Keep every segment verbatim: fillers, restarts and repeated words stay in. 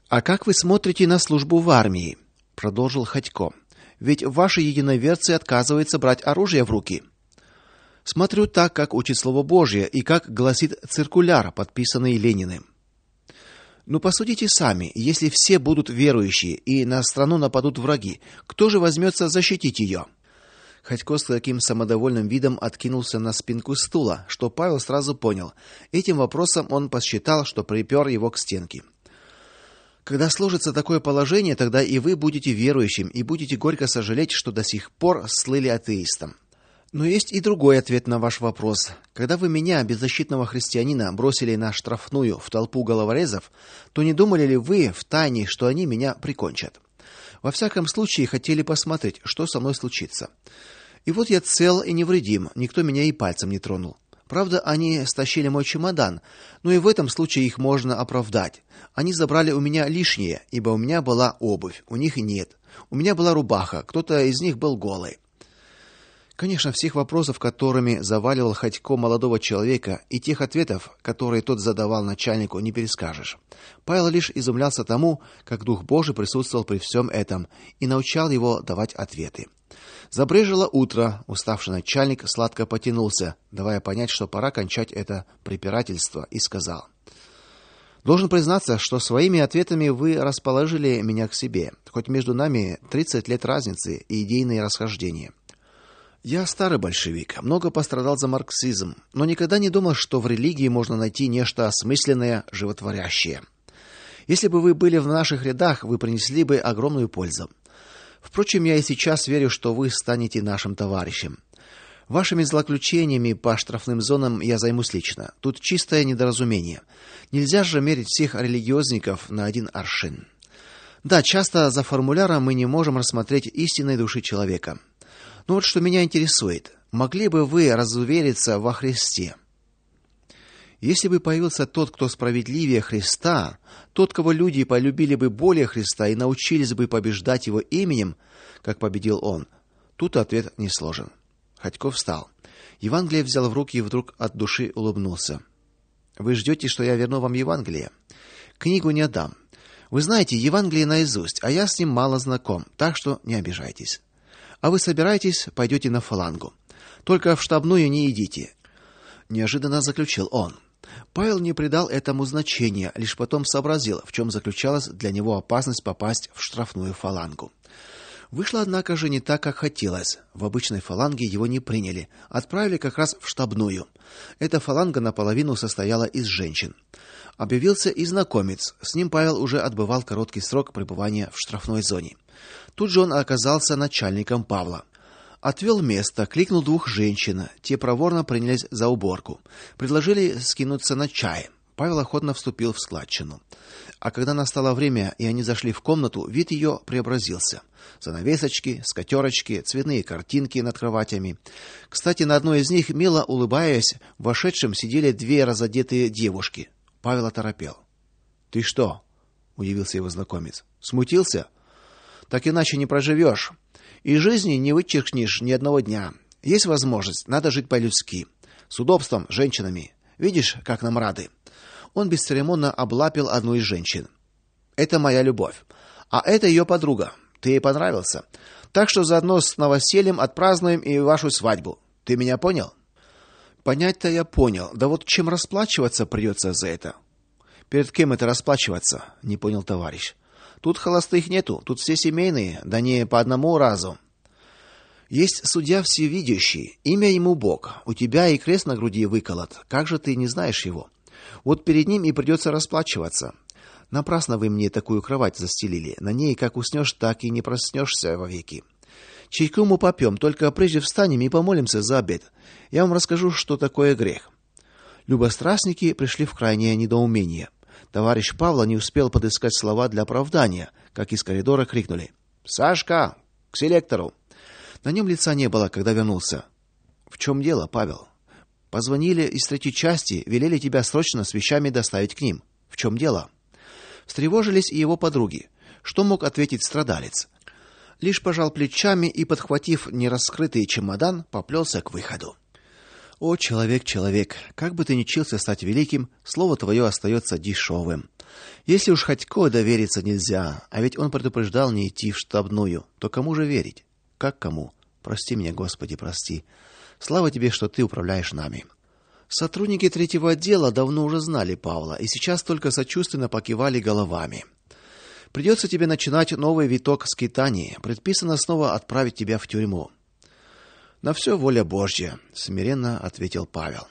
А как вы смотрите на службу в армии? Продолжил Ходько. Ведь ваши единоверцы отказываются брать оружие в руки. Смотрю так, как учит слово Божье и как гласит циркуляр, подписанный Лениным. Ну посудите сами, если все будут верующие и на страну нападут враги, кто же возьмется защитить ее? Ходько с таким самодовольным видом откинулся на спинку стула, что Павел сразу понял. Этим вопросом он посчитал, что припер его к стенке. Когда сложится такое положение, тогда и вы будете верующим и будете горько сожалеть, что до сих пор слыли атеистом. Но есть и другой ответ на ваш вопрос. Когда вы меня, беззащитного христианина, бросили на штрафную в толпу головорезов, то не думали ли вы втайне, что они меня прикончат? Во всяком случае, хотели посмотреть, что со мной случится. И вот я цел и невредим, никто меня и пальцем не тронул. Правда, они стащили мой чемодан, но и в этом случае их можно оправдать. Они забрали у меня лишнее, ибо у меня была обувь, у них нет. У меня была рубаха, кто-то из них был голый. Конечно, всех вопросов, которыми заваливал Ходько молодого человека, и тех ответов, которые тот задавал начальнику, не перескажешь. Павел лишь изумлялся тому, как Дух Божий присутствовал при всем этом и научал его давать ответы. Забрежило утро, уставший начальник сладко потянулся, давая понять, что пора кончать это препирательство, и сказал: "Должен признаться, что своими ответами вы расположили меня к себе, хоть между нами тридцать лет разницы и идейные расхождения. Я старый большевик, много пострадал за марксизм, но никогда не думал, что в религии можно найти нечто осмысленное, животворящее. Если бы вы были в наших рядах, вы принесли бы огромную пользу. Впрочем, я и сейчас верю, что вы станете нашим товарищем. Вашими злоключениями по штрафным зонам я займусь лично. Тут чистое недоразумение. Нельзя же мерить всех религиозников на один аршин. Да, часто за формуляром мы не можем рассмотреть истинной души человека. Но вот что меня интересует. Могли бы вы разувериться во Христе? Если бы появился тот, кто справедливее Христа, тот, кого люди полюбили бы более Христа и научились бы побеждать его именем, как победил он, тут ответ не сложен. Ходько встал. Евангелие взял в руки и вдруг от души улыбнулся. Вы ждете, что я верну вам Евангелие? Книгу не отдам. Вы знаете Евангелие наизусть, а я с ним мало знаком, так что не обижайтесь. А вы собираетесь, пойдете на фалангу. Только в штабную не идите, неожиданно заключил он. Павел не придал этому значения, лишь потом сообразил, в чем заключалась для него опасность попасть в штрафную фалангу. Вышло, однако же, не так, как хотелось. В обычной фаланге его не приняли, отправили как раз в штабную. Эта фаланга наполовину состояла из женщин. Объявился и знакомец. С ним Павел уже отбывал короткий срок пребывания в штрафной зоне. Тут же он оказался начальником Павла. Отвел место, кликнул двух женщин. Те проворно принялись за уборку. Предложили скинуться на чай. Павел охотно вступил в складчину. А когда настало время, и они зашли в комнату, вид ее преобразился. Занавесочки, скатерочки, цветные картинки над кроватями. Кстати, на одной из них, мило улыбаясь, вошедшим сидели две разодетые девушки. Павел оторопел. "Ты что?" удивился его знакомец. "Смутился? Так иначе не проживешь. И жизни не вычеркнешь ни одного дня. Есть возможность, надо жить по-людски, с удобством, с женщинами. Видишь, как нам рады". Он бесцеремонно облапил одну из женщин. "Это моя любовь, а это ее подруга. Ты ей понравился. Так что заодно с новосельем отпразднуем и вашу свадьбу. Ты меня понял?" "Понять-то я понял. Да вот чем расплачиваться придется за это?" "Перед кем это расплачиваться?" не понял товарищ. "Тут холостых нету, тут все семейные, да не по одному разу. Есть судья всевидящий, имя ему Бог. У тебя и крест на груди выколот. Как же ты не знаешь его? Вот перед ним и придется расплачиваться. Напрасно вы мне такую кровать застелили. На ней как уснешь, так и не проснешься вовеки. Чайку мы попьем, только прежде встанем и помолимся за обед. Я вам расскажу, что такое грех". Любострастники пришли в крайнее недоумение. Товарищ Павла не успел подыскать слова для оправдания, как из коридора крикнули: "Сашка, к селектору!" На нем лица не было, когда вернулся. "В чем дело, Павел?" "Позвонили из третьей части, велели тебя срочно с вещами доставить к ним. В чем дело?" Встревожились и его подруги. Что мог ответить страдалец? Лишь пожал плечами и, подхватив нераскрытый чемодан, поплелся к выходу. О, человек, человек, как бы ты ни чился стать великим, слово твое остается дешевым. Если уж Ходько довериться нельзя, а ведь он предупреждал не идти в штабную, то кому же верить? Как кому? Прости меня, Господи, прости. Слава тебе, что ты управляешь нами. Сотрудники третьего отдела давно уже знали Павла и сейчас только сочувственно покивали головами. Придется тебе начинать новый виток скитаний, предписано снова отправить тебя в тюрьму. На все воля Божья, смиренно ответил Павел.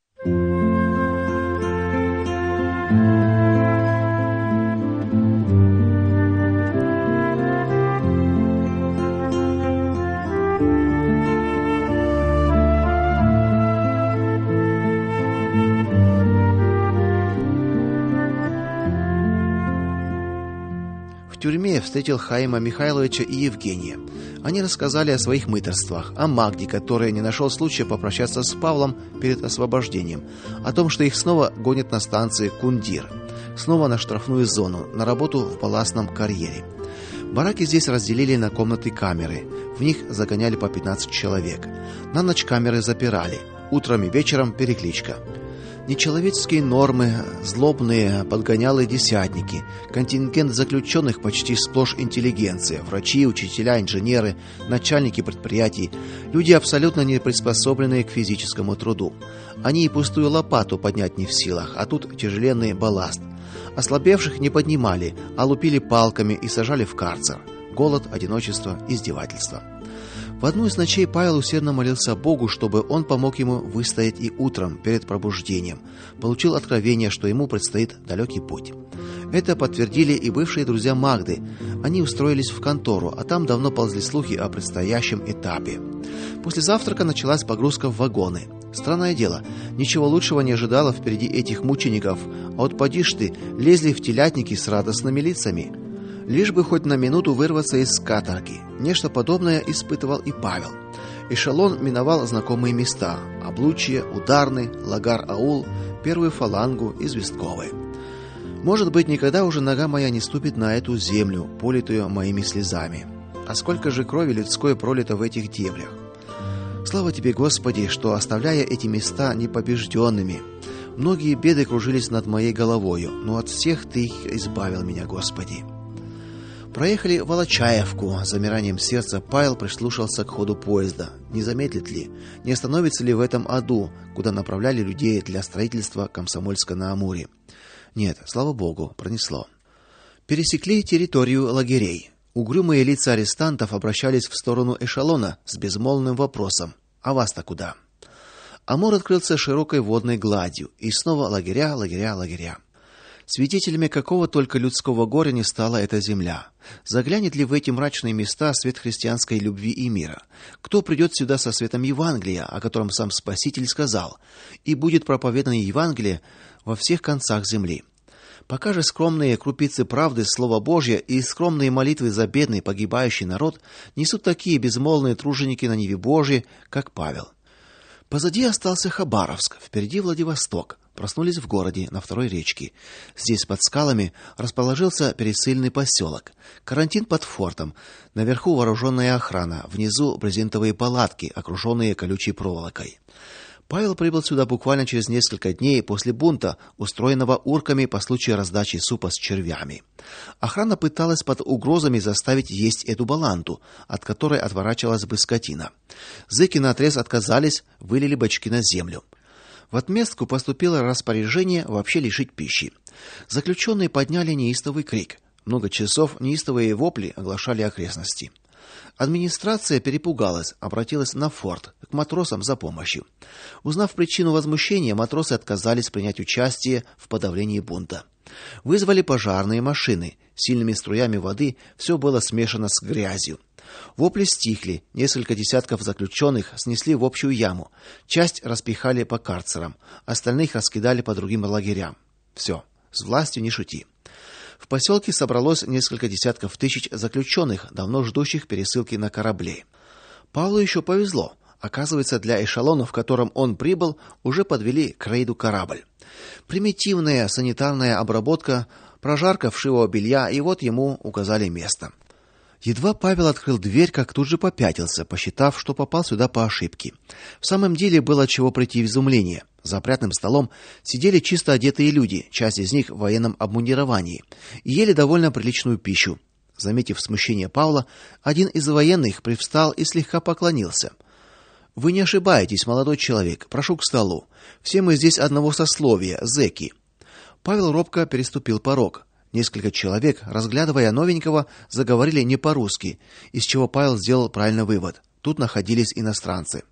В тюрьме встретил Хаима Михайловича и Евгения. Они рассказали о своих мытарствах, о Магде, которая не нашел случая попрощаться с Павлом перед освобождением, о том, что их снова гонят на станции Кундир, снова на штрафную зону, на работу в балластном карьере. Бараки здесь разделили на комнаты-камеры. В них загоняли по пятнадцать человек. На ночь камеры запирали. Утром и вечером перекличка. Нечеловеческие нормы, злобные подгонялы-десятники, контингент заключенных почти сплошь интеллигенция, врачи, учителя, инженеры, начальники предприятий, люди абсолютно не приспособленные к физическому труду. Они и пустую лопату поднять не в силах, а тут тяжеленный балласт. Ослабевших не поднимали, а лупили палками и сажали в карцер. Голод, одиночество, издевательство. В одну из ночей Павел усердно молился Богу, чтобы он помог ему выстоять и утром перед пробуждением. Получил откровение, что ему предстоит далекий путь. Это подтвердили и бывшие друзья Магды. Они устроились в контору, а там давно ползли слухи о предстоящем этапе. После завтрака началась погрузка в вагоны. Странное дело, ничего лучшего не ожидало впереди этих мучеников, а вот поди ж ты, лезли в телятники с радостными лицами. Лишь бы хоть на минуту вырваться из каторги. Нечто подобное испытывал и Павел. Эшелон миновал знакомые места: Облучье, Ударный, Лагар-аул, Первую фалангу, Известковы. Может быть, никогда уже нога моя не ступит на эту землю, политую моими слезами. А сколько же крови людской пролито в этих дебрях. Слава тебе, Господи, что, оставляя эти места непобежденными, многие беды кружились над моей головою, но от всех ты их избавил меня, Господи. Проехали Волочаевку. С замиранием сердца Павел прислушался к ходу поезда. Не замедлит ли, не остановится ли в этом аду, куда направляли людей для строительства Комсомольска-на-Амуре? Нет, слава богу, пронесло. Пересекли территорию лагерей. Угрюмые лица арестантов обращались в сторону эшелона с безмолвным вопросом: "А вас-то куда?" Амур открылся широкой водной гладью, и снова лагеря, лагеря, лагеря. Свидетелями какого только людского горя не стала эта земля. Заглянет ли в эти мрачные места свет христианской любви и мира? Кто придет сюда со светом Евангелия, о котором сам Спаситель сказал: "И будет проповедано Евангелие во всех концах земли"? Пока же скромные крупицы правды слова Божье и скромные молитвы за бедный погибающий народ несут такие безмолвные труженики на ниве Божьей, как Павел. Позади остался Хабаровск, впереди Владивосток. Проснулись в городе на второй речке. Здесь под скалами расположился пересыльный поселок. Карантин под фортом. Наверху вооруженная охрана, внизу брезентовые палатки, окруженные колючей проволокой. Павел прибыл сюда буквально через несколько дней после бунта, устроенного урками по случаю раздачи супа с червями. Охрана пыталась под угрозами заставить есть эту баланту, от которой отворачивалась бы скотина. Зэки наотрез отказались, вылили бочки на землю. В отместку поступило распоряжение вообще лишить пищи. Заключенные подняли неистовый крик. Много часов неистовые вопли оглашали окрестности. Администрация перепугалась, обратилась на форт, к матросам за помощью. Узнав причину возмущения, матросы отказались принять участие в подавлении бунта. Вызвали пожарные машины. Сильными струями воды все было смешано с грязью. Вопли стихли, несколько десятков заключенных снесли в общую яму. Часть распихали по карцерам, остальных раскидали по другим лагерям. Все, с властью не шути. В поселке собралось несколько десятков тысяч заключенных, давно ждущих пересылки на корабли. Павлу еще повезло. Оказывается, для эшелона, в котором он прибыл, уже подвели к рейду корабль. Примитивная санитарная обработка, прожарка вшивого белья, и вот ему указали место. Едва Павел открыл дверь, как тут же попятился, посчитав, что попал сюда по ошибке. В самом деле было от чего прийти в изумление. За опрятным столом сидели чисто одетые люди, часть из них в военном обмундировании, и ели довольно приличную пищу. Заметив смущение Павла, один из военных привстал и слегка поклонился. Вы не ошибаетесь, молодой человек. Прошу к столу. Все мы здесь одного сословия, зэки. Павел робко переступил порог. Несколько человек, разглядывая новенького, заговорили не по-русски, из чего Павел сделал правильный вывод. Тут находились иностранцы.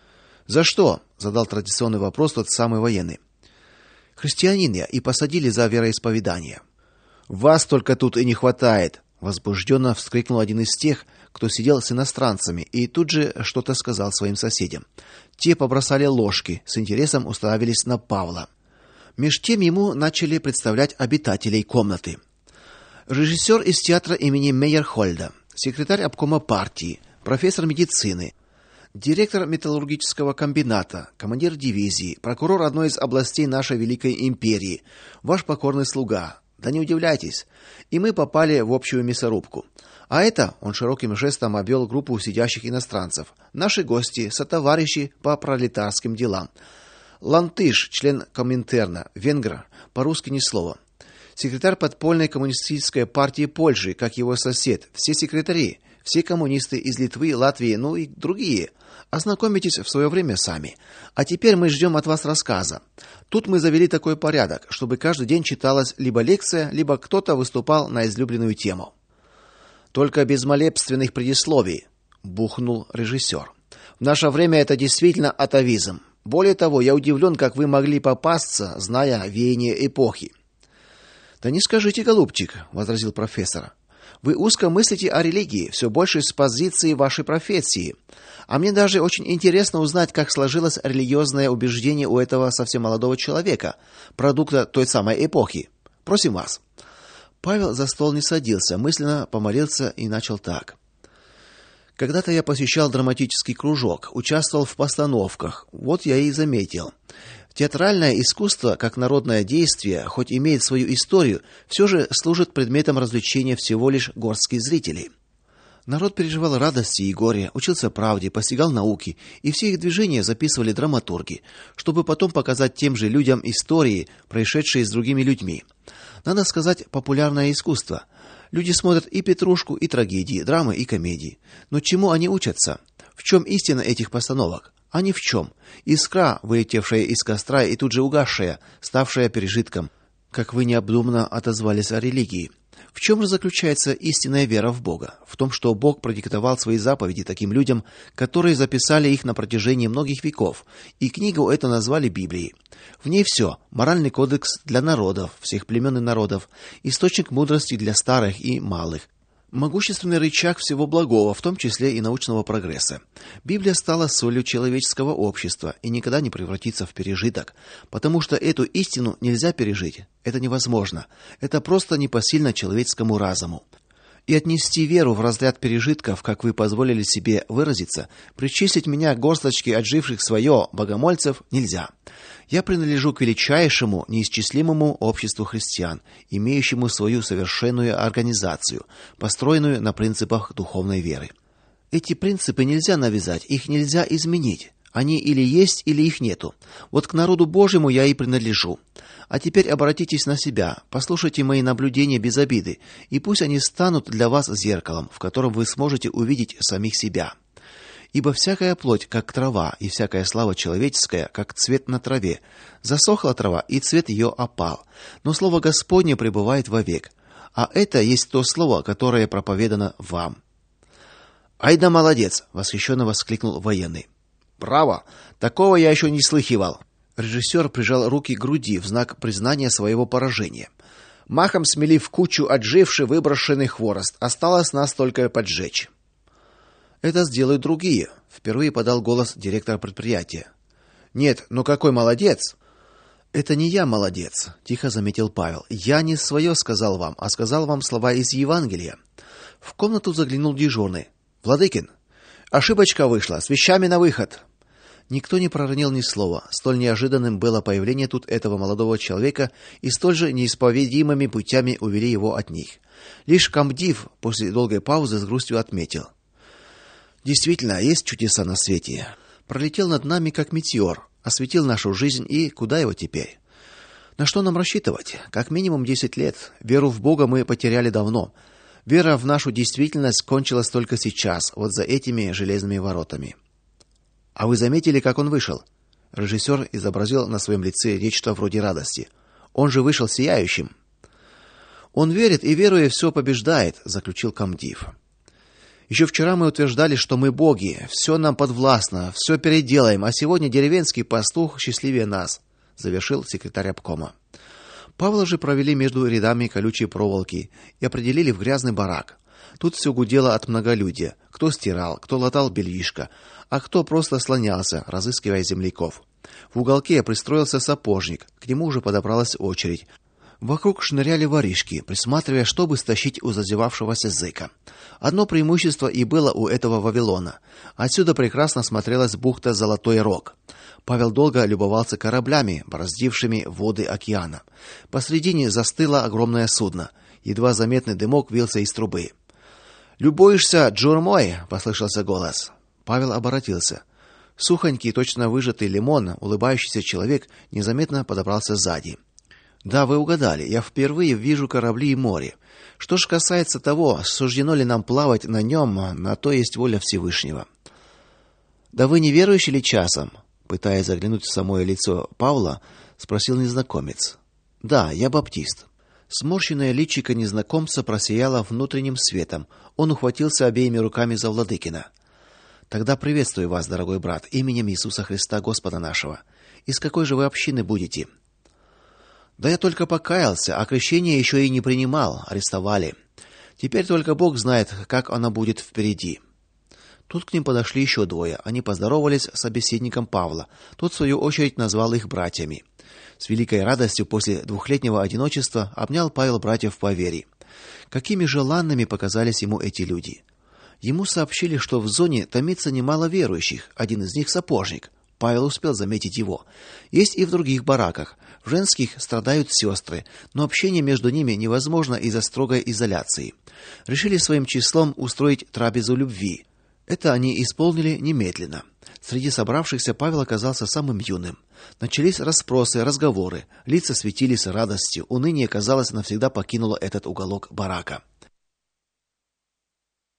"За что?" задал традиционный вопрос тот самый военный. "Христианин я, и посадили за вероисповедание". "Вас только тут и не хватает", возбужденно вскрикнул один из тех, кто сидел с иностранцами, и тут же что-то сказал своим соседям. Те побросали ложки, с интересом уставились на Павла. Меж тем ему начали представлять обитателей комнаты. Режиссер из театра имени Мейерхольда, секретарь обкома партии, профессор медицины, директор металлургического комбината, командир дивизии, прокурор одной из областей нашей великой империи, ваш покорный слуга. Да не удивляйтесь, и мы попали в общую мясорубку. А это, он широким жестом обвел группу сидящих иностранцев, наши гости, сотоварищи по пролетарским делам. Лантыш, член Коминтерна, венгр, по-русски ни слова. Секретарь подпольной коммунистической партии Польши, как его сосед, все секретари, все коммунисты из Литвы, Латвии, ну и другие. Ознакомитесь в свое время сами. А теперь мы ждем от вас рассказа. Тут мы завели такой порядок, чтобы каждый день читалась либо лекция, либо кто-то выступал на излюбленную тему. Только без молебственных предисловий, бухнул режиссер. В наше время это действительно атавизм. Более того, я удивлен, как вы могли попасться, зная веяние эпохи. Да не скажите, голубчик, возразил профессор. Вы узко мыслите о религии, все больше с позиции вашей профессии. А мне даже очень интересно узнать, как сложилось религиозное убеждение у этого совсем молодого человека, продукта той самой эпохи. Просим вас. Павел за стол не садился, мысленно помолился и начал так: когда-то я посещал драматический кружок, участвовал в постановках. Вот я и заметил. Театральное искусство, как народное действие, хоть имеет свою историю, все же служит предметом развлечения всего лишь горстки зрителей. Народ переживал радости и горе, учился правде, постигал науки, и все их движения записывали драматурги, чтобы потом показать тем же людям истории, происшедшие с другими людьми. Надо сказать, популярное искусство. Люди смотрят и петрушку, и трагедии, драмы и комедии. Но чему они учатся? В чем истина этих постановок? А ни в чем. Искра, вылетевшая из костра и тут же угасшая, ставшая пережитком. Как вы необдуманно отозвались о религии. В чем же заключается истинная вера в Бога? В том, что Бог продиктовал свои заповеди таким людям, которые записали их на протяжении многих веков, и книгу эту назвали Библией. В ней все: моральный кодекс для народов, всех племен и народов, источник мудрости для старых и малых, могущественный рычаг всего благого, в том числе и научного прогресса. Библия стала солью человеческого общества и никогда не превратится в пережиток, потому что эту истину нельзя пережить. Это невозможно. Это просто непосильно человеческому разуму. И отнести веру в разряд пережитков, как вы позволили себе выразиться, причислить меня к горсточке отживших свое богомольцев нельзя. Я принадлежу к величайшему, неисчислимому обществу христиан, имеющему свою совершенную организацию, построенную на принципах духовной веры. Эти принципы нельзя навязать, их нельзя изменить. Они или есть, или их нету. Вот к народу Божьему я и принадлежу. А теперь обратитесь на себя, послушайте мои наблюдения без обиды, и пусть они станут для вас зеркалом, в котором вы сможете увидеть самих себя. Ибо всякая плоть, как трава, и всякая слава человеческая, как цвет на траве. Засохла трава, и цвет ее опал, но слово Господне пребывает вовек. А это есть то слово, которое проповедано вам. Ай да молодец, восхищенно воскликнул военный. Браво! Такого я еще не слыхивал. Режиссер прижал руки к груди в знак признания своего поражения. Махом смели в кучу отживший выброшенный хворост. Осталось нас только поджечь. Это сделают другие, впервые подал голос директор предприятия. Нет, ну какой молодец? Это не я молодец, тихо заметил Павел. Я не свое сказал вам, а сказал вам слова из Евангелия. В комнату заглянул дежурный. Владыкин, ошибочка вышла, с вещами на выход. Никто не проронил ни слова. Столь неожиданным было появление тут этого молодого человека, и столь же неисповедимыми путями увели его от них. Лишь Камдив после долгой паузы с грустью отметил: действительно, есть чудеса на свете. Пролетел над нами как метеор, осветил нашу жизнь, и куда его теперь? На что нам рассчитывать? Как минимум десять лет. Веру в Бога мы потеряли давно. Вера в нашу действительность кончилась только сейчас, вот за этими железными воротами. А вы заметили, как он вышел? Режиссер изобразил на своем лице нечто вроде радости. Он же вышел сияющим. Он верит, и веруя все побеждает, заключил Камдив. Еще вчера мы утверждали, что мы боги, все нам подвластно, все переделаем, а сегодня деревенский пастух счастливее нас, завершил секретарь обкома. Павла же провели между рядами колючей проволоки и определили в грязный барак. Тут все гудело от многолюдия. Кто стирал, кто латал бельишко, а кто просто слонялся, разыскивая земляков. В уголке пристроился сапожник, к нему уже подобралась очередь. Вокруг шныряли воришки, присматривая, чтобы стащить у зазевавшегося зыка. Одно преимущество и было у этого Вавилона. Отсюда прекрасно смотрелась бухта Золотой Рог. Павел долго любовался кораблями, бороздившими воды океана. Посредине застыло огромное судно. Едва заметный дымок вился из трубы. "Любуешься, Джур мой?" послышался голос. Павел оборотился. Сухонький, точно выжатый лимон, улыбающийся человек незаметно подобрался сзади. "Да, вы угадали. Я впервые вижу корабли и море. Что ж касается того, суждено ли нам плавать на нем, на то есть воля Всевышнего". "Да вы не верующий ли часом?" пытаясь заглянуть в самое лицо Павла, спросил незнакомец. "Да, я баптист". Сморщенное личико незнакомца просияло внутренним светом. Он ухватился обеими руками за Владыкина. "Тогда приветствую вас, дорогой брат, именем Иисуса Христа, Господа нашего. Из какой же вы общины будете?" "Да я только покаялся, а крещение еще и не принимал, арестовали. Теперь только Бог знает, как оно будет впереди". Тут к ним подошли еще двое. Они поздоровались с собеседником Павла. Тот в свою очередь назвал их братьями. С великой радостью после двухлетнего одиночества обнял Павел братьев по вере. Какими желанными показались ему эти люди. Ему сообщили, что в зоне томится немало верующих. Один из них сапожник. Павел успел заметить его. Есть и в других бараках. В женских страдают сестры, но общение между ними невозможно из-за строгой изоляции. Решили своим числом устроить трапезу любви. Это они исполнили немедленно. Среди собравшихся Павел оказался самым юным. Начались расспросы, разговоры. Лица светились радостью. Уныние, казалось, навсегда покинуло этот уголок барака.